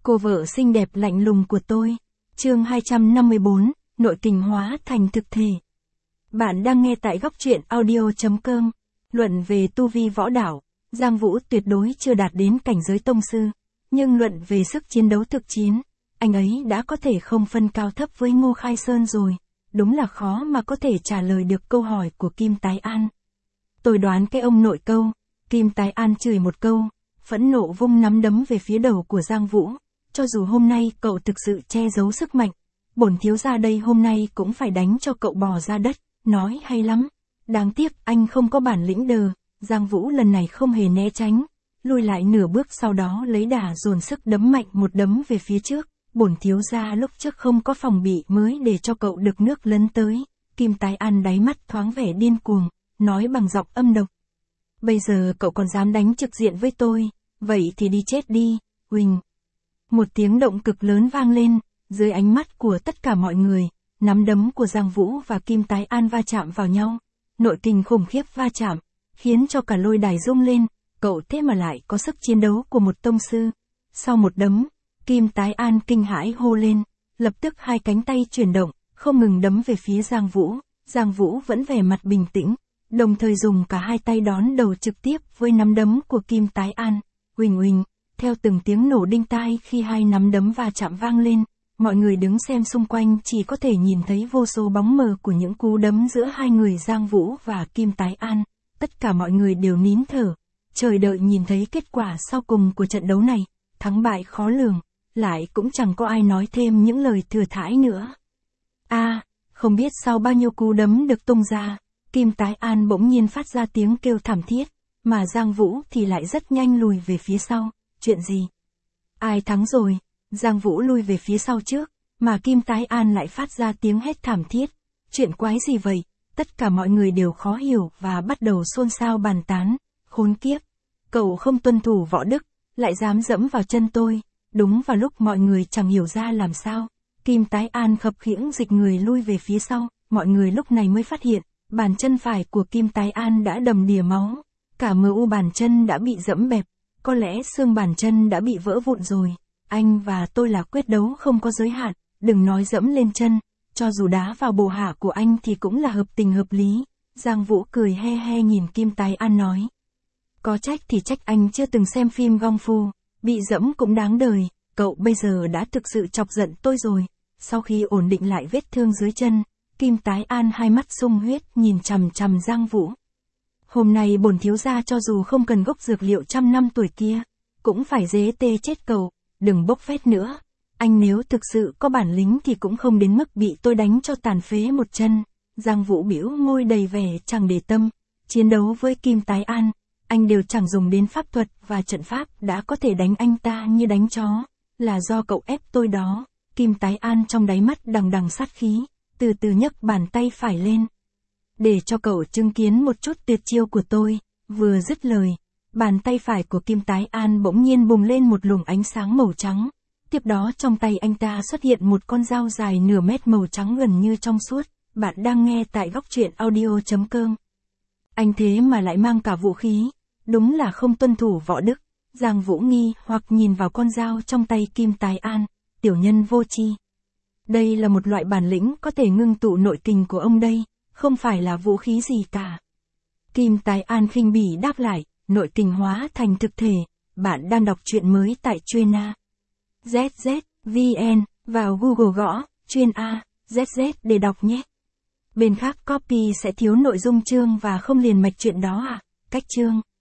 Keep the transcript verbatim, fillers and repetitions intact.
Cô vợ xinh đẹp lạnh lùng của tôi. Chương hai trăm năm mươi bốn, nội kình hóa thành thực thể. Bạn đang nghe tại góc truyện audio chấm com. Luận về tu vi võ đạo, Giang Vũ tuyệt đối chưa đạt đến cảnh giới tông sư, nhưng luận về sức chiến đấu thực chiến, anh ấy đã có thể không phân cao thấp với Ngô Khai Sơn rồi. Đúng là khó mà có thể trả lời được câu hỏi của Kim Tái An. Tôi đoán cái ông nội câu. Kim Tái An chửi một câu, phẫn nộ vung nắm đấm về phía đầu của Giang Vũ. Cho dù hôm nay cậu thực sự che giấu sức mạnh, bổn thiếu gia đây hôm nay cũng phải đánh cho cậu bò ra đất. Nói hay lắm. Đáng tiếc anh không có bản lĩnh đờ. Giang Vũ lần này không hề né tránh, lùi lại nửa bước, sau đó lấy đà dồn sức đấm mạnh một đấm về phía trước. Bổn thiếu gia lúc trước không có phòng bị mới để cho cậu được nước lấn tới. Kim Tái An đáy mắt thoáng vẻ điên cuồng, nói bằng giọng âm độc. Bây giờ cậu còn dám đánh trực diện với tôi, vậy thì đi chết đi, Huỳnh. Một tiếng động cực lớn vang lên, dưới ánh mắt của tất cả mọi người, nắm đấm của Giang Vũ và Kim Tái An va chạm vào nhau. Nội kình khủng khiếp va chạm, khiến cho cả lôi đài rung lên, cậu thế mà lại có sức chiến đấu của một tông sư. Sau một đấm, Kim Tái An kinh hãi hô lên, lập tức hai cánh tay chuyển động, không ngừng đấm về phía Giang Vũ. Giang Vũ vẫn vẻ mặt bình tĩnh, đồng thời dùng cả hai tay đón đầu trực tiếp với nắm đấm của Kim Tái An. Huỳnh huỳnh, theo từng tiếng nổ đinh tai khi hai nắm đấm va chạm vang lên, mọi người đứng xem xung quanh chỉ có thể nhìn thấy vô số bóng mờ của những cú đấm giữa hai người Giang Vũ và Kim Tái An. Tất cả mọi người đều nín thở, chờ đợi nhìn thấy kết quả sau cùng của trận đấu này. Thắng bại khó lường, lại cũng chẳng có ai nói thêm những lời thừa thãi nữa. A, à, không biết sau bao nhiêu cú đấm được tung ra, Kim Tái An bỗng nhiên phát ra tiếng kêu thảm thiết, mà Giang Vũ thì lại rất nhanh lùi về phía sau. Chuyện gì? Ai thắng rồi? Giang Vũ lui về phía sau trước, mà Kim Tái An lại phát ra tiếng hét thảm thiết. Chuyện quái gì vậy? Tất cả mọi người đều khó hiểu và bắt đầu xôn xao bàn tán. Khốn kiếp! Cậu không tuân thủ võ đức, lại dám dẫm vào chân tôi. Đúng vào lúc mọi người chẳng hiểu ra làm sao, Kim Tái An khập khiễng dịch người lui về phía sau. Mọi người lúc này mới phát hiện, bàn chân phải của Kim Tái An đã đầm đìa máu. Cả mờ u bàn chân đã bị dẫm bẹp, có lẽ xương bàn chân đã bị vỡ vụn rồi. Anh và tôi là quyết đấu không có giới hạn, đừng nói dẫm lên chân, cho dù đá vào bộ hạ của anh thì cũng là hợp tình hợp lý. Giang Vũ cười he he nhìn Kim Tái An nói. Có trách thì trách anh chưa từng xem phim Gong Fu, bị dẫm cũng đáng đời, cậu bây giờ đã thực sự chọc giận tôi rồi. Sau khi ổn định lại vết thương dưới chân, Kim Tái An hai mắt sung huyết nhìn chằm chằm Giang Vũ. Hôm nay bổn thiếu gia cho dù không cần gốc dược liệu trăm năm tuổi kia, cũng phải dế tê chết cậu, đừng bốc phét nữa. Anh nếu thực sự có bản lĩnh thì cũng không đến mức bị tôi đánh cho tàn phế một chân. Giang Vũ bĩu môi đầy vẻ chẳng để tâm, chiến đấu với Kim Tái An, anh đều chẳng dùng đến pháp thuật và trận pháp đã có thể đánh anh ta như đánh chó, là do cậu ép tôi đó. Kim Tái An trong đáy mắt đằng đằng sát khí, từ từ nhấc bàn tay phải lên. Để cho cậu chứng kiến một chút tuyệt chiêu của tôi. Vừa dứt lời, bàn tay phải của Kim Tái An bỗng nhiên bùng lên một luồng ánh sáng màu trắng. Tiếp đó trong tay anh ta xuất hiện một con dao dài nửa mét màu trắng gần như trong suốt. Bạn đang nghe tại góc truyện audio chấm com. Anh thế mà lại mang cả vũ khí, đúng là không tuân thủ võ đức. Giang Vũ nghi hoặc nhìn vào con dao trong tay Kim Tái An, tiểu nhân vô tri. Đây là một loại bản lĩnh có thể ngưng tụ nội kình của ông đây, không phải là vũ khí gì cả. Kim Tái An khinh bỉ đáp lại, nội kình hóa thành thực thể. Bạn đang đọc truyện mới tại Chuyên A Z Z V N, vào Google gõ Chuyên A Z Z để đọc nhé. Bên khác copy sẽ thiếu nội dung chương và không liền mạch chuyện đó à? Cách chương